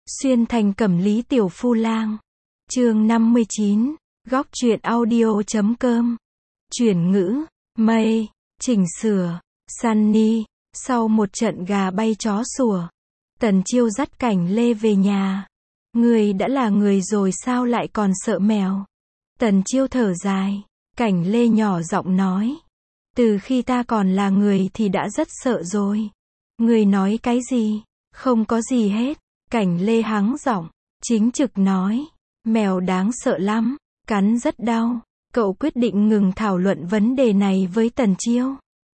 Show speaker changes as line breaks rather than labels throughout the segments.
Xuyên thành Cẩm Lý Tiểu Phu Lang. Chương 59. Góc truyện audio.com. Chuyển ngữ, mây, chỉnh sửa, Sunny. Sau một trận gà bay chó sủa, Tần Chiêu dắt Cảnh Lê về nhà. Người đã là người rồi sao lại còn sợ mèo? Tần Chiêu thở dài. Cảnh Lê nhỏ giọng nói. Từ khi ta còn là người thì đã rất sợ rồi. Người nói cái gì? Không có gì hết. Cảnh Lê hắng giọng, chính trực nói. Mèo đáng sợ lắm, cắn rất đau. Cậu quyết định ngừng thảo luận vấn đề này với Tần Chiêu.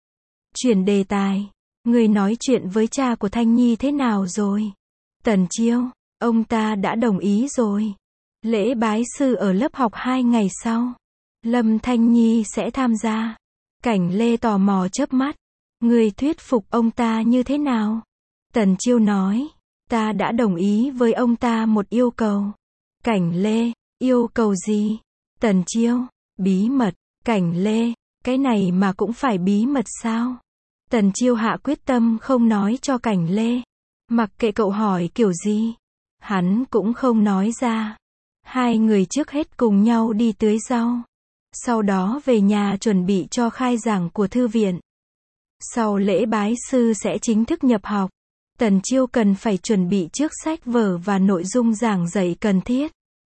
Chuyển đề tài. Người nói chuyện với cha của Thanh Nhi thế nào rồi? Tần Chiêu, ông ta đã đồng ý rồi. Lễ bái sư ở lớp học 2 ngày sau. Lâm Thanh Nhi sẽ tham gia. Cảnh Lê tò mò chớp mắt. Người thuyết phục ông ta như thế nào? Tần Chiêu nói. Ta đã đồng ý với ông ta một yêu cầu. Cảnh Lê, yêu cầu gì? Tần Chiêu, bí mật. Cảnh Lê, cái này mà cũng phải bí mật sao? Tần Chiêu hạ quyết tâm không nói cho Cảnh Lê. Mặc kệ cậu hỏi kiểu gì, hắn cũng không nói ra. Hai người trước hết cùng nhau đi tưới rau. Sau đó về nhà chuẩn bị cho khai giảng của thư viện. Sau lễ bái sư sẽ chính thức nhập học. Tần Chiêu cần phải chuẩn bị trước sách vở và nội dung giảng dạy cần thiết.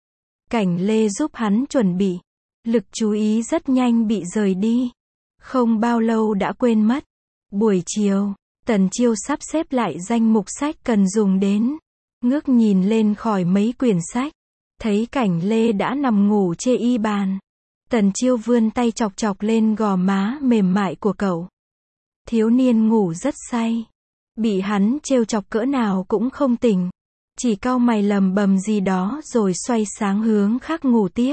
Cảnh Lê giúp hắn chuẩn bị. Lực chú ý rất nhanh bị rời đi. Không bao lâu đã quên mất. Buổi chiều, Tần Chiêu sắp xếp lại danh mục sách cần dùng đến. Ngước nhìn lên khỏi mấy quyển sách. Thấy Cảnh Lê đã nằm ngủ chê y bàn. Tần Chiêu vươn tay chọc chọc lên gò má mềm mại của cậu. Thiếu niên ngủ rất say. Bị hắn trêu chọc cỡ nào cũng không tỉnh. Chỉ cau mày lầm bầm gì đó rồi xoay sáng hướng khác ngủ tiếp.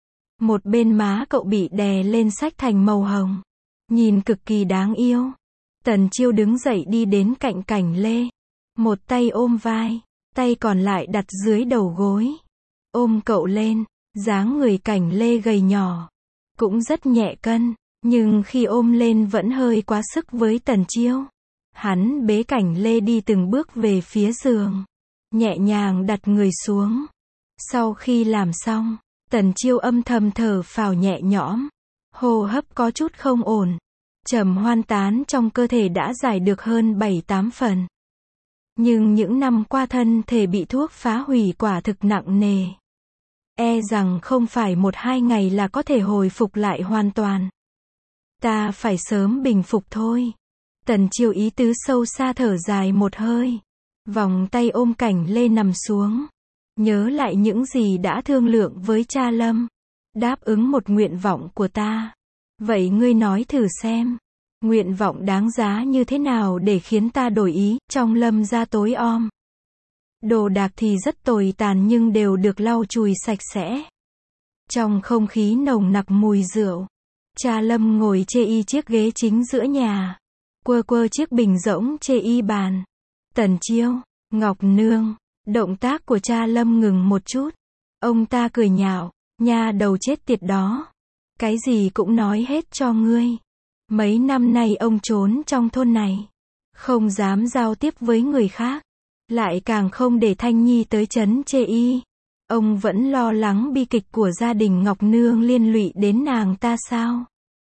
Một bên má cậu bị đè lên sách thành màu hồng. Nhìn cực kỳ đáng yêu. Tần Chiêu đứng dậy đi đến cạnh Cảnh Lê. Một tay ôm vai, tay còn lại đặt dưới đầu gối. Ôm cậu lên, dáng người Cảnh Lê gầy nhỏ. Cũng rất nhẹ cân, nhưng khi ôm lên vẫn hơi quá sức với Tần Chiêu. Hắn bế Cảnh Lê đi từng bước về phía giường. Nhẹ nhàng đặt người xuống. Sau khi làm xong, Tần Chiêu âm thầm thở phào nhẹ nhõm. Hô hấp có chút không ổn. Trầm hoan tán trong cơ thể đã giải được hơn 7-8 phần. Nhưng những năm qua thân thể bị thuốc phá hủy quả thực nặng nề. E rằng không phải 1-2 ngày là có thể hồi phục lại hoàn toàn. Ta phải sớm bình phục thôi. Tần Chiêu ý tứ sâu xa thở dài một hơi. Vòng tay ôm Cảnh Lê nằm xuống. Nhớ lại những gì đã thương lượng với cha Lâm. Đáp ứng một nguyện vọng của ta. Vậy ngươi nói thử xem. Nguyện vọng đáng giá như thế nào để khiến ta đổi ý? Trong Lâm gia tối om. Đồ đạc thì rất tồi tàn nhưng đều được lau chùi sạch sẽ. Trong không khí nồng nặc mùi rượu. Cha Lâm ngồi chê y chiếc ghế chính giữa nhà. Quơ quơ chiếc bình rỗng chê y bàn. Tần Chiêu, Ngọc Nương. Động tác của cha Lâm ngừng một chút. Ông ta cười nhạo. Nha đầu chết tiệt đó. Cái gì cũng nói hết cho ngươi. Mấy năm nay ông trốn trong thôn này. Không dám giao tiếp với người khác. Lại càng không để Thanh Nhi tới trấn chê y. Ông vẫn lo lắng bi kịch của gia đình Ngọc Nương liên lụy đến nàng ta sao?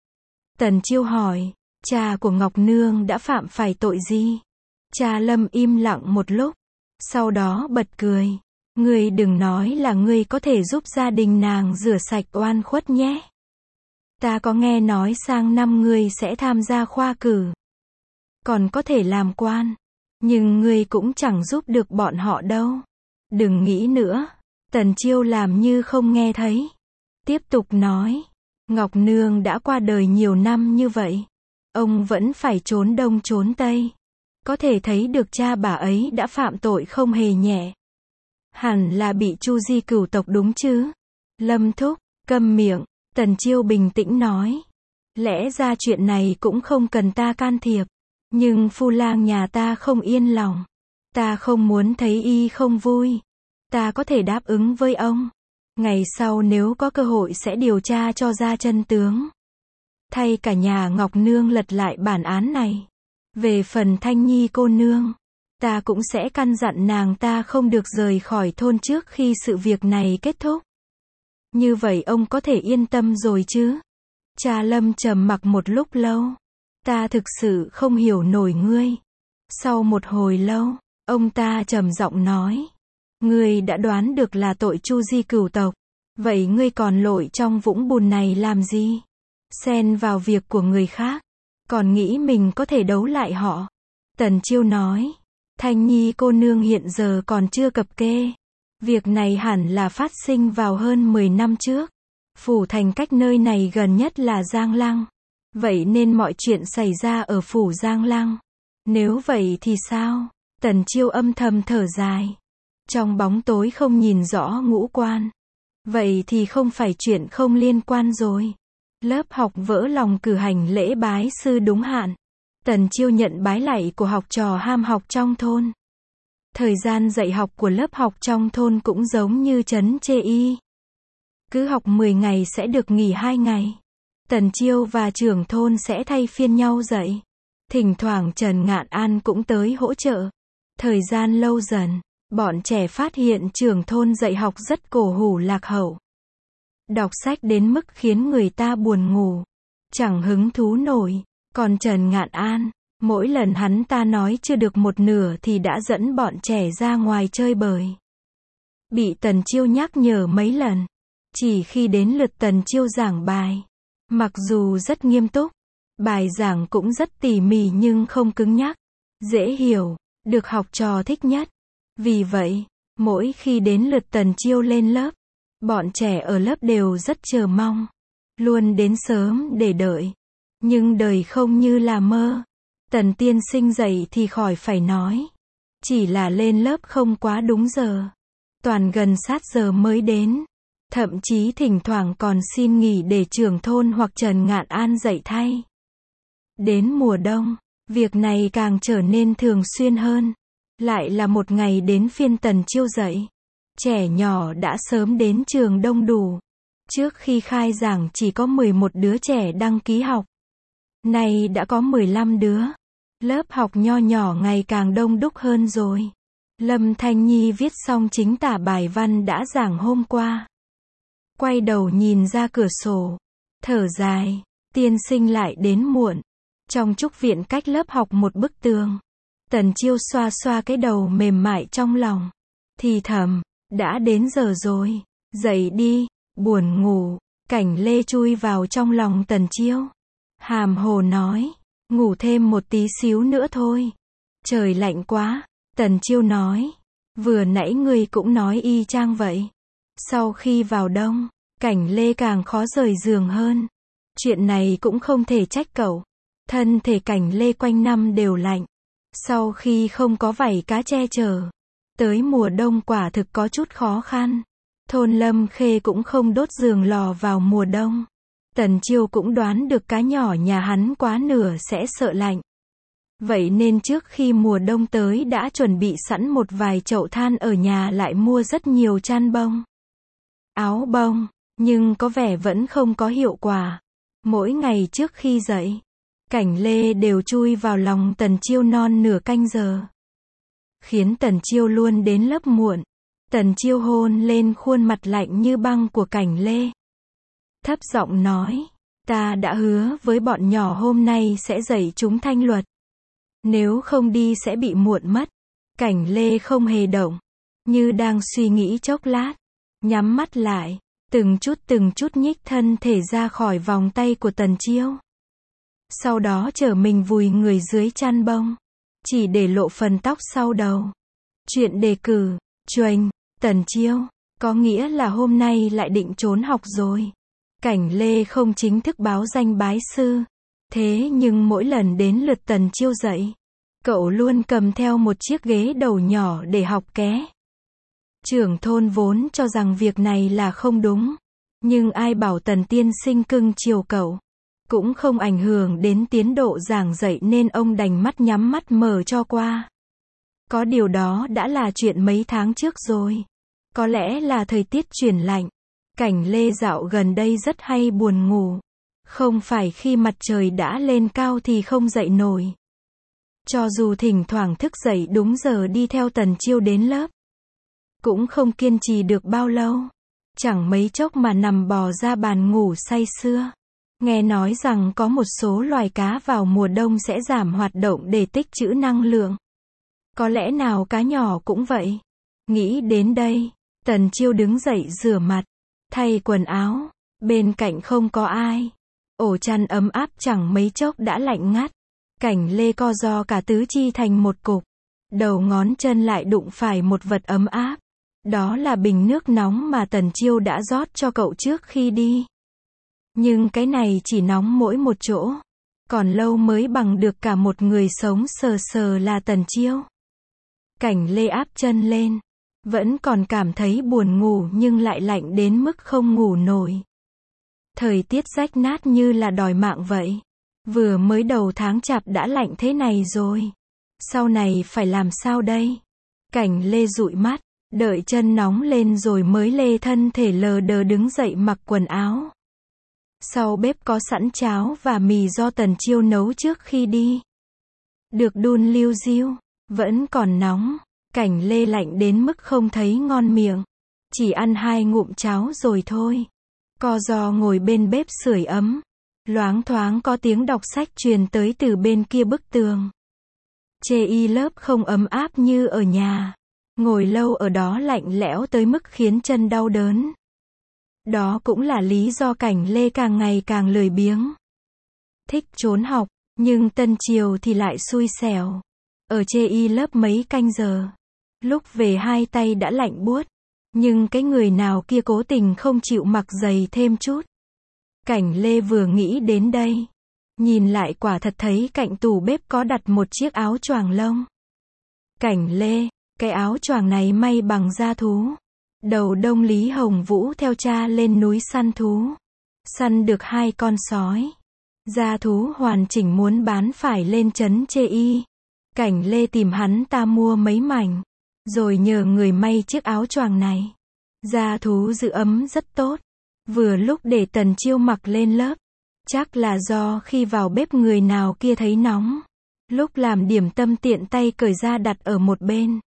Tần Chiêu hỏi. Cha của Ngọc Nương đã phạm phải tội gì? Cha Lâm im lặng một lúc. Sau đó bật cười. Ngươi đừng nói là ngươi có thể giúp gia đình nàng rửa sạch oan khuất nhé. Ta có nghe nói sang năm ngươi sẽ tham gia khoa cử. Còn có thể làm quan. Nhưng ngươi cũng chẳng giúp được bọn họ đâu. Đừng nghĩ nữa. Tần Chiêu làm như không nghe thấy. Tiếp tục nói. Ngọc Nương đã qua đời nhiều năm như vậy. Ông vẫn phải trốn đông trốn tây. Có thể thấy được cha bà ấy đã phạm tội không hề nhẹ. Hẳn là bị Chu Di cửu tộc đúng chứ? Lâm thúc, câm miệng. Tần Chiêu bình tĩnh nói. Lẽ ra chuyện này cũng không cần ta can thiệp. Nhưng Phu Lang nhà ta không yên lòng. Ta không muốn thấy y không vui. Ta có thể đáp ứng với ông. Ngày sau nếu có cơ hội sẽ điều tra cho ra chân tướng. Thay cả nhà Ngọc Nương lật lại bản án này. Về phần Thanh Nhi cô nương. Ta cũng sẽ căn dặn nàng ta không được rời khỏi thôn trước khi sự việc này kết thúc. Như vậy ông có thể yên tâm rồi chứ? Cha Lâm trầm mặc một lúc lâu. Ta thực sự không hiểu nổi ngươi. Sau một hồi lâu, ông ta trầm giọng nói. Ngươi đã đoán được là tội chu di cửu tộc. Vậy ngươi còn lội trong vũng bùn này làm gì? Xen vào việc của người khác. Còn nghĩ mình có thể đấu lại họ. Tần Chiêu nói. Thanh Nhi cô nương hiện giờ còn chưa cập kê. Việc này hẳn là phát sinh vào hơn 10 năm trước. Phủ thành cách nơi này gần nhất là Giang Lăng. Vậy nên mọi chuyện xảy ra ở phủ Giang Lăng. Nếu vậy thì sao? Tần Chiêu âm thầm thở dài. Trong bóng tối không nhìn rõ ngũ quan. Vậy thì không phải chuyện không liên quan rồi. Lớp học vỡ lòng cử hành lễ bái sư đúng hạn. Tần Chiêu nhận bái lạy của học trò ham học trong thôn. Thời gian dạy học của lớp học trong thôn cũng giống như trấn Chê Y. Cứ học 10 ngày sẽ được nghỉ 2 ngày. Tần Chiêu và trưởng thôn sẽ thay phiên nhau dạy. Thỉnh thoảng Trần Ngạn An cũng tới hỗ trợ. Thời gian lâu dần, bọn trẻ phát hiện trưởng thôn dạy học rất cổ hủ lạc hậu. Đọc sách đến mức khiến người ta buồn ngủ. Chẳng hứng thú nổi. Còn Trần Ngạn An, mỗi lần hắn ta nói chưa được một nửa thì đã dẫn bọn trẻ ra ngoài chơi bời. Bị Tần Chiêu nhắc nhở mấy lần. Chỉ khi đến lượt Tần Chiêu giảng bài. Mặc dù rất nghiêm túc, bài giảng cũng rất tỉ mỉ nhưng không cứng nhắc. Dễ hiểu, được học trò thích nhất. Vì vậy, mỗi khi đến lượt Tần Chiêu lên lớp, bọn trẻ ở lớp đều rất chờ mong. Luôn đến sớm để đợi. Nhưng đời không như là mơ. Tần tiên sinh dạy thì khỏi phải nói. Chỉ là lên lớp không quá đúng giờ. Toàn gần sát giờ mới đến. Thậm chí thỉnh thoảng còn xin nghỉ để trưởng thôn hoặc Trần Ngạn An dạy thay. Đến mùa đông, việc này càng trở nên thường xuyên hơn. Lại là một ngày đến phiên Tần Chiêu dạy. Trẻ nhỏ đã sớm đến trường đông đủ. Trước khi khai giảng chỉ có 11 đứa trẻ đăng ký học. Nay đã có 15 đứa. Lớp học nho nhỏ ngày càng đông đúc hơn rồi. Lâm Thanh Nhi viết xong chính tả bài văn đã giảng hôm qua. Quay đầu nhìn ra cửa sổ. Thở dài. Tiên sinh lại đến muộn. Trong trúc viện cách lớp học một bức tường. Tần Chiêu xoa xoa cái đầu mềm mại trong lòng. Thì thầm. Đã đến giờ rồi. Dậy đi. Buồn ngủ. Cảnh Lê chui vào trong lòng Tần Chiêu. Hàm hồ nói. Ngủ thêm một tí xíu nữa thôi. Trời lạnh quá. Tần Chiêu nói. Vừa nãy ngươi cũng nói y chang vậy. Sau khi vào đông, Cảnh Lê càng khó rời giường hơn. Chuyện này cũng không thể trách cậu. Thân thể Cảnh Lê quanh năm đều lạnh. Sau khi không có vảy cá che chở, tới mùa đông quả thực có chút khó khăn. Thôn Lâm Khê cũng không đốt giường lò vào mùa đông. Tần Chiêu cũng đoán được cá nhỏ nhà hắn quá nửa sẽ sợ lạnh. Vậy nên trước khi mùa đông tới đã chuẩn bị sẵn một vài chậu than ở nhà, lại mua rất nhiều chăn bông, áo bông, nhưng có vẻ vẫn không có hiệu quả. Mỗi ngày trước khi dậy, Cảnh Lê đều chui vào lòng Tần Chiêu non nửa canh giờ. Khiến Tần Chiêu luôn đến lớp muộn. Tần Chiêu hôn lên khuôn mặt lạnh như băng của Cảnh Lê. Thấp giọng nói, ta đã hứa với bọn nhỏ hôm nay sẽ dạy chúng thanh luật. Nếu không đi sẽ bị muộn mất. Cảnh Lê không hề động, như đang suy nghĩ chốc lát. Nhắm mắt lại, từng chút nhích thân thể ra khỏi vòng tay của Tần Chiêu. Sau đó trở mình vùi người dưới chăn bông. Chỉ để lộ phần tóc sau đầu. Chuyện đề cử, chuềnh, Tần Chiêu, có nghĩa là hôm nay lại định trốn học rồi. Cảnh Lê không chính thức báo danh bái sư. Thế nhưng mỗi lần đến lượt Tần Chiêu dạy, cậu luôn cầm theo một chiếc ghế đầu nhỏ để học ké. Trưởng thôn vốn cho rằng việc này là không đúng. Nhưng ai bảo Tần tiên sinh cưng chiều cậu. Cũng không ảnh hưởng đến tiến độ giảng dạy nên ông đành mắt nhắm mắt mở cho qua. Có điều đó đã là chuyện mấy tháng trước rồi. Có lẽ là thời tiết chuyển lạnh. Cảnh Lê dạo gần đây rất hay buồn ngủ. Không phải khi mặt trời đã lên cao thì không dậy nổi. Cho dù thỉnh thoảng thức dậy đúng giờ đi theo Tần Chiêu đến lớp, cũng không kiên trì được bao lâu. Chẳng mấy chốc mà nằm bò ra bàn ngủ say sưa. Nghe nói rằng có một số loài cá vào mùa đông sẽ giảm hoạt động để tích trữ năng lượng. Có lẽ nào cá nhỏ cũng vậy? Nghĩ đến đây, Tần Chiêu đứng dậy rửa mặt, thay quần áo, bên cạnh không có ai. Ổ chăn ấm áp chẳng mấy chốc đã lạnh ngắt. Cảnh Lê co ro cả tứ chi thành một cục. Đầu ngón chân lại đụng phải một vật ấm áp. Đó là bình nước nóng mà Tần Chiêu đã rót cho cậu trước khi đi. Nhưng cái này chỉ nóng mỗi một chỗ. Còn lâu mới bằng được cả một người sống sờ sờ là Tần Chiêu. Cảnh Lê áp chân lên. Vẫn còn cảm thấy buồn ngủ nhưng lại lạnh đến mức không ngủ nổi. Thời tiết rách nát như là đòi mạng vậy. Vừa mới đầu tháng chạp đã lạnh thế này rồi. Sau này phải làm sao đây? Cảnh Lê dụi mắt, đợi chân nóng lên rồi mới lê thân thể lờ đờ đứng dậy mặc quần áo. Sau bếp có sẵn cháo và mì do Tần Chiêu nấu trước khi đi. Được đun liu riu, vẫn còn nóng. Cảnh Lê lạnh đến mức không thấy ngon miệng. Chỉ ăn 2 ngụm cháo rồi thôi. Co ro ngồi bên bếp sưởi ấm. Loáng thoáng có tiếng đọc sách truyền tới từ bên kia bức tường. Chê y lớp không ấm áp như ở nhà. Ngồi lâu ở đó lạnh lẽo tới mức khiến chân đau đớn. Đó cũng là lý do Cảnh Lê càng ngày càng lười biếng. Thích trốn học, nhưng Tân Triều thì lại xui xẻo. Ở chê y lớp mấy canh giờ. Lúc về hai tay đã lạnh buốt. Nhưng cái người nào kia cố tình không chịu mặc giày thêm chút. Cảnh Lê vừa nghĩ đến đây. Nhìn lại quả thật thấy cạnh tủ bếp có đặt một chiếc áo choàng lông. Cảnh Lê, cái áo choàng này may bằng da thú. Đầu đông Lý Hồng Vũ theo cha lên núi săn thú. Săn được 2 con sói. Da thú hoàn chỉnh muốn bán phải lên trấn chê y. Cảnh Lê tìm hắn ta mua mấy mảnh. Rồi nhờ người may chiếc áo choàng này. Da thú giữ ấm rất tốt. Vừa lúc để Tần Chiêu mặc lên lớp. Chắc là do khi vào bếp người nào kia thấy nóng. Lúc làm điểm tâm tiện tay cởi ra đặt ở một bên.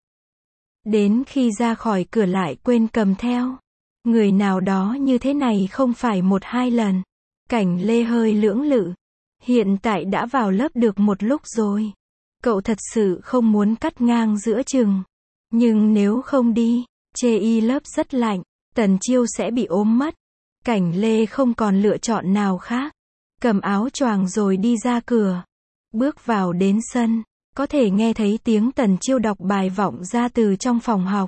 Đến khi ra khỏi cửa lại quên cầm theo. Người nào đó như thế này không phải 1-2 lần. Cảnh Lê hơi lưỡng lự. Hiện tại đã vào lớp được một lúc rồi. Cậu thật sự không muốn cắt ngang giữa chừng. Nhưng nếu không đi, chê y lớp rất lạnh, Tần Chiêu sẽ bị ốm mất. Cảnh Lê không còn lựa chọn nào khác. Cầm áo choàng rồi đi ra cửa. Bước vào đến sân, có thể nghe thấy tiếng Tần Chiêu đọc bài vọng ra từ trong phòng học.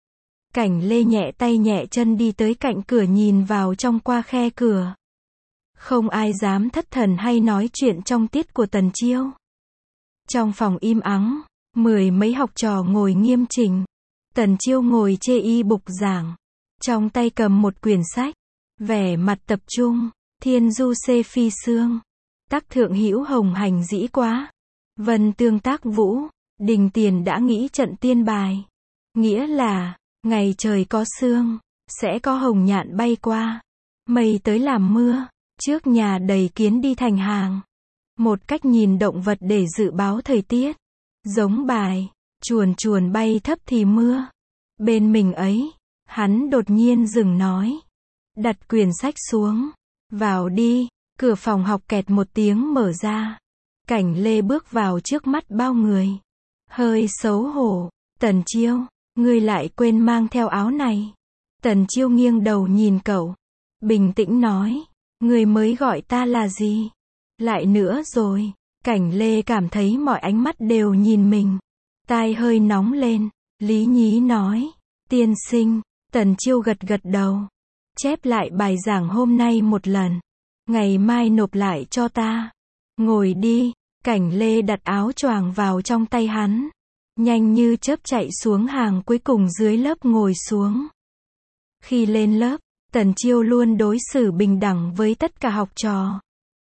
Cảnh Lê nhẹ tay nhẹ chân đi tới cạnh cửa nhìn vào trong qua khe cửa. Không ai dám thất thần hay nói chuyện trong tiết của Tần Chiêu. Trong phòng im ắng, 10 mấy học trò ngồi nghiêm chỉnh. Tần Chiêu ngồi chê y bục giảng. Trong tay cầm một quyển sách. Vẻ mặt tập trung. Thiên du xê phi xương. Tắc thượng hữu hồng hành dĩ quá. Vân tương tác vũ. Đình tiền đã nghĩ trận tiên bài. Nghĩa là, ngày trời có sương, sẽ có hồng nhạn bay qua. Mây tới làm mưa. Trước nhà đầy kiến đi thành hàng. Một cách nhìn động vật để dự báo thời tiết. Giống bài, chuồn chuồn bay thấp thì mưa. Bên mình ấy, hắn đột nhiên dừng nói. Đặt quyển sách xuống. Vào đi, cửa phòng học kẹt một tiếng mở ra. Cảnh Lê bước vào trước mắt bao người. Hơi xấu hổ. Tần Chiêu, ngươi lại quên mang theo áo này. Tần Chiêu nghiêng đầu nhìn cậu. Bình tĩnh nói. Ngươi mới gọi ta là gì? Lại nữa rồi. Cảnh Lê cảm thấy mọi ánh mắt đều nhìn mình. Tai hơi nóng lên. Lý nhí nói. Tiên sinh. Tần Chiêu gật gật đầu. Chép lại bài giảng hôm nay một lần. Ngày mai nộp lại cho ta. Ngồi đi. Cảnh Lê đặt áo choàng vào trong tay hắn. Nhanh như chớp chạy xuống hàng cuối cùng dưới lớp ngồi xuống. Khi lên lớp, Tần Chiêu luôn đối xử bình đẳng với tất cả học trò.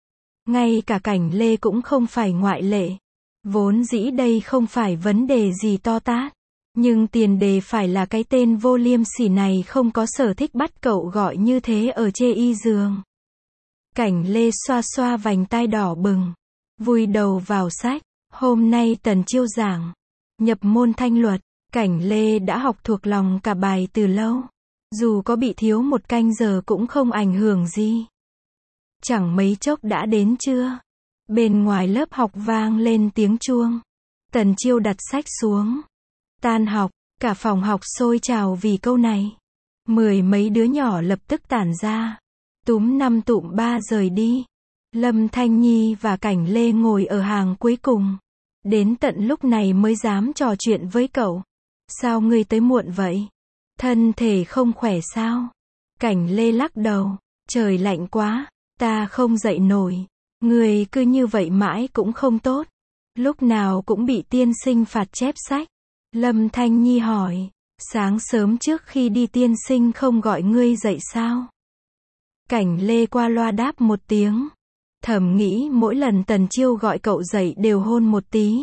Ngay cả Cảnh Lê cũng không phải ngoại lệ. Vốn dĩ đây không phải vấn đề gì to tát. Nhưng tiền đề phải là cái tên vô liêm sỉ này không có sở thích bắt cậu gọi như thế ở chê y giường. Cảnh Lê xoa xoa vành tai đỏ bừng. Vùi đầu vào sách. Hôm nay Tần Chiêu giảng, nhập môn thanh luật, Cảnh Lê đã học thuộc lòng cả bài từ lâu. Dù có bị thiếu một canh giờ cũng không ảnh hưởng gì. Chẳng mấy chốc đã đến trưa. Bên ngoài lớp học vang lên tiếng chuông. Tần Chiêu đặt sách xuống. Tan học, cả phòng học sôi trào vì câu này. 10 mấy đứa nhỏ lập tức tản ra. Túm năm tụm ba rời đi. Lâm Thanh Nhi và Cảnh Lê ngồi ở hàng cuối cùng. Đến tận lúc này mới dám trò chuyện với cậu. Sao ngươi tới muộn vậy? Thân thể không khỏe sao? Cảnh Lê lắc đầu. Trời lạnh quá, ta không dậy nổi. Ngươi cứ như vậy mãi cũng không tốt. Lúc nào cũng bị tiên sinh phạt chép sách. Lâm Thanh Nhi hỏi. Sáng sớm trước khi đi tiên sinh không gọi ngươi dậy sao? Cảnh Lê qua loa đáp một tiếng. Thầm nghĩ mỗi lần Tần Chiêu gọi cậu dậy đều hôn một tí.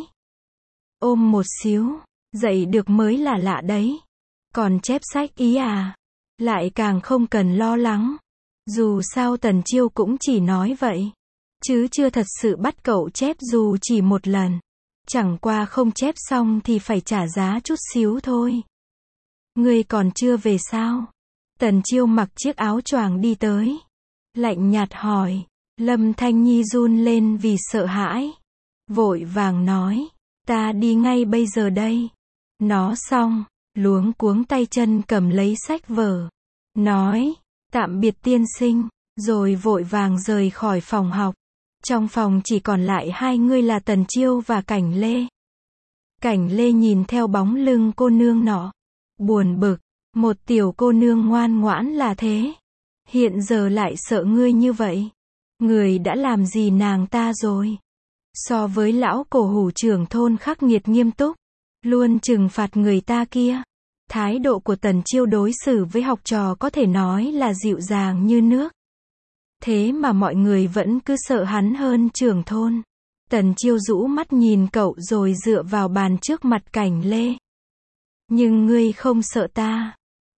Ôm một xíu. Dậy được mới là lạ đấy. Còn chép sách ý à? Lại càng không cần lo lắng. Dù sao Tần Chiêu cũng chỉ nói vậy. Chứ chưa thật sự bắt cậu chép dù chỉ một lần. Chẳng qua không chép xong thì phải trả giá chút xíu thôi. Ngươi còn chưa về sao? Tần Chiêu mặc chiếc áo choàng đi tới. Lạnh nhạt hỏi. Lâm Thanh Nhi run lên vì sợ hãi. Vội vàng nói. Ta đi ngay bây giờ đây. Nó xong, luống cuống tay chân cầm lấy sách vở. Nói. Tạm biệt tiên sinh. Rồi vội vàng rời khỏi phòng học. Trong phòng chỉ còn lại hai người là Tần Chiêu và Cảnh Lê. Cảnh Lê nhìn theo bóng lưng cô nương nọ. Buồn bực. Một tiểu cô nương ngoan ngoãn là thế. Hiện giờ lại sợ ngươi như vậy. Người đã làm gì nàng ta rồi? So với lão cổ hủ trưởng thôn khắc nghiệt nghiêm túc, luôn trừng phạt người ta kia. Thái độ của Tần Chiêu đối xử với học trò có thể nói là dịu dàng như nước. Thế mà mọi người vẫn cứ sợ hắn hơn trưởng thôn. Tần Chiêu rũ mắt nhìn cậu rồi dựa vào bàn trước mặt Cảnh Lê. Nhưng ngươi không sợ ta.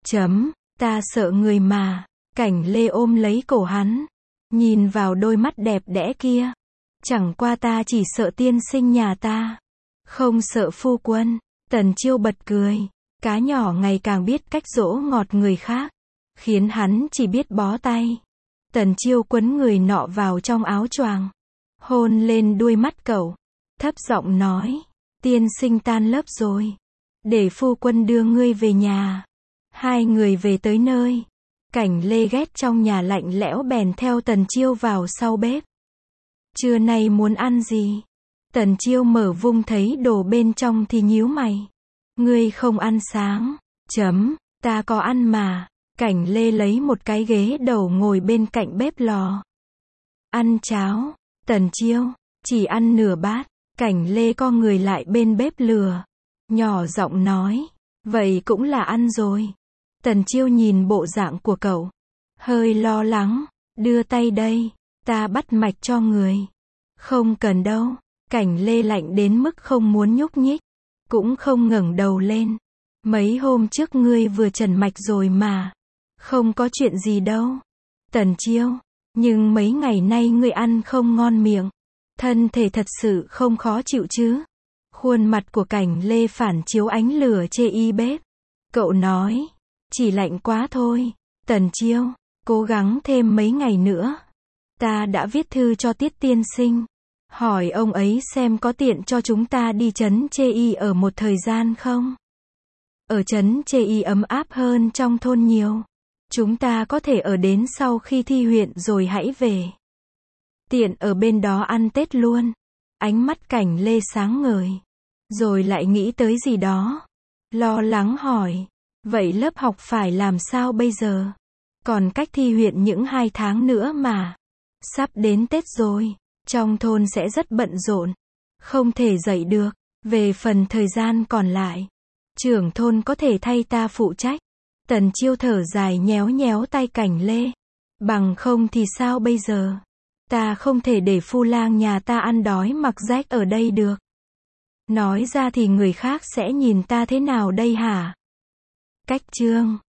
Ta sợ người mà. Cảnh Lê ôm lấy cổ hắn. Nhìn vào đôi mắt đẹp đẽ kia. Chẳng qua ta chỉ sợ tiên sinh nhà ta. Không sợ phu quân. Tần Chiêu bật cười. Cá nhỏ ngày càng biết cách dỗ ngọt người khác. Khiến hắn chỉ biết bó tay. Tần Chiêu quấn người nọ vào trong áo choàng. Hôn lên đuôi mắt cậu. Thấp giọng nói. Tiên sinh tan lớp rồi. Để phu quân đưa ngươi về nhà. Hai người về tới nơi. Cảnh Lê ghét trong nhà lạnh lẽo bèn theo Tần Chiêu vào sau bếp. Trưa nay muốn ăn gì? Tần Chiêu mở vung thấy đồ bên trong thì nhíu mày. Ngươi không ăn sáng. Ta có ăn mà. Cảnh Lê lấy một cái ghế đầu ngồi bên cạnh bếp lò. Ăn cháo. Tần Chiêu. Chỉ ăn nửa bát. Cảnh Lê co người lại bên bếp lửa. Nhỏ giọng nói. Vậy cũng là ăn rồi. Tần Chiêu nhìn bộ dạng của cậu. Hơi lo lắng. Đưa tay đây. Ta bắt mạch cho người. Không cần đâu. Cảnh Lê lạnh đến mức không muốn nhúc nhích. Cũng không ngẩng đầu lên. Mấy hôm trước ngươi vừa trần mạch rồi mà. Không có chuyện gì đâu. Tần Chiêu. Nhưng mấy ngày nay ngươi ăn không ngon miệng. Thân thể thật sự không khó chịu chứ. Khuôn mặt của Cảnh Lê phản chiếu ánh lửa chê y bếp. Cậu nói. Chỉ lạnh quá thôi. Tần Chiêu. Cố gắng thêm mấy ngày nữa. Ta đã viết thư cho Tiết tiên sinh. Hỏi ông ấy xem có tiện cho chúng ta đi trấn Chê Y ở một thời gian không? Ở trấn Chê Y ấm áp hơn trong thôn nhiều. Chúng ta có thể ở đến sau khi thi huyện rồi hãy về. Tiện ở bên đó ăn Tết luôn. Ánh mắt Cảnh Lê sáng ngời. Rồi lại nghĩ tới gì đó. Lo lắng hỏi. Vậy lớp học phải làm sao bây giờ? Còn cách thi huyện những 2 tháng nữa mà. Sắp đến Tết rồi. Trong thôn sẽ rất bận rộn. Không thể dậy được. Về phần thời gian còn lại. Trưởng thôn có thể thay ta phụ trách. Tần Chiêu thở dài nhéo nhéo tay Cảnh Lê. Bằng không thì sao bây giờ? Ta không thể để phu lang nhà ta ăn đói mặc rách ở đây được. Nói ra thì người khác sẽ nhìn ta thế nào đây hả? Cách chương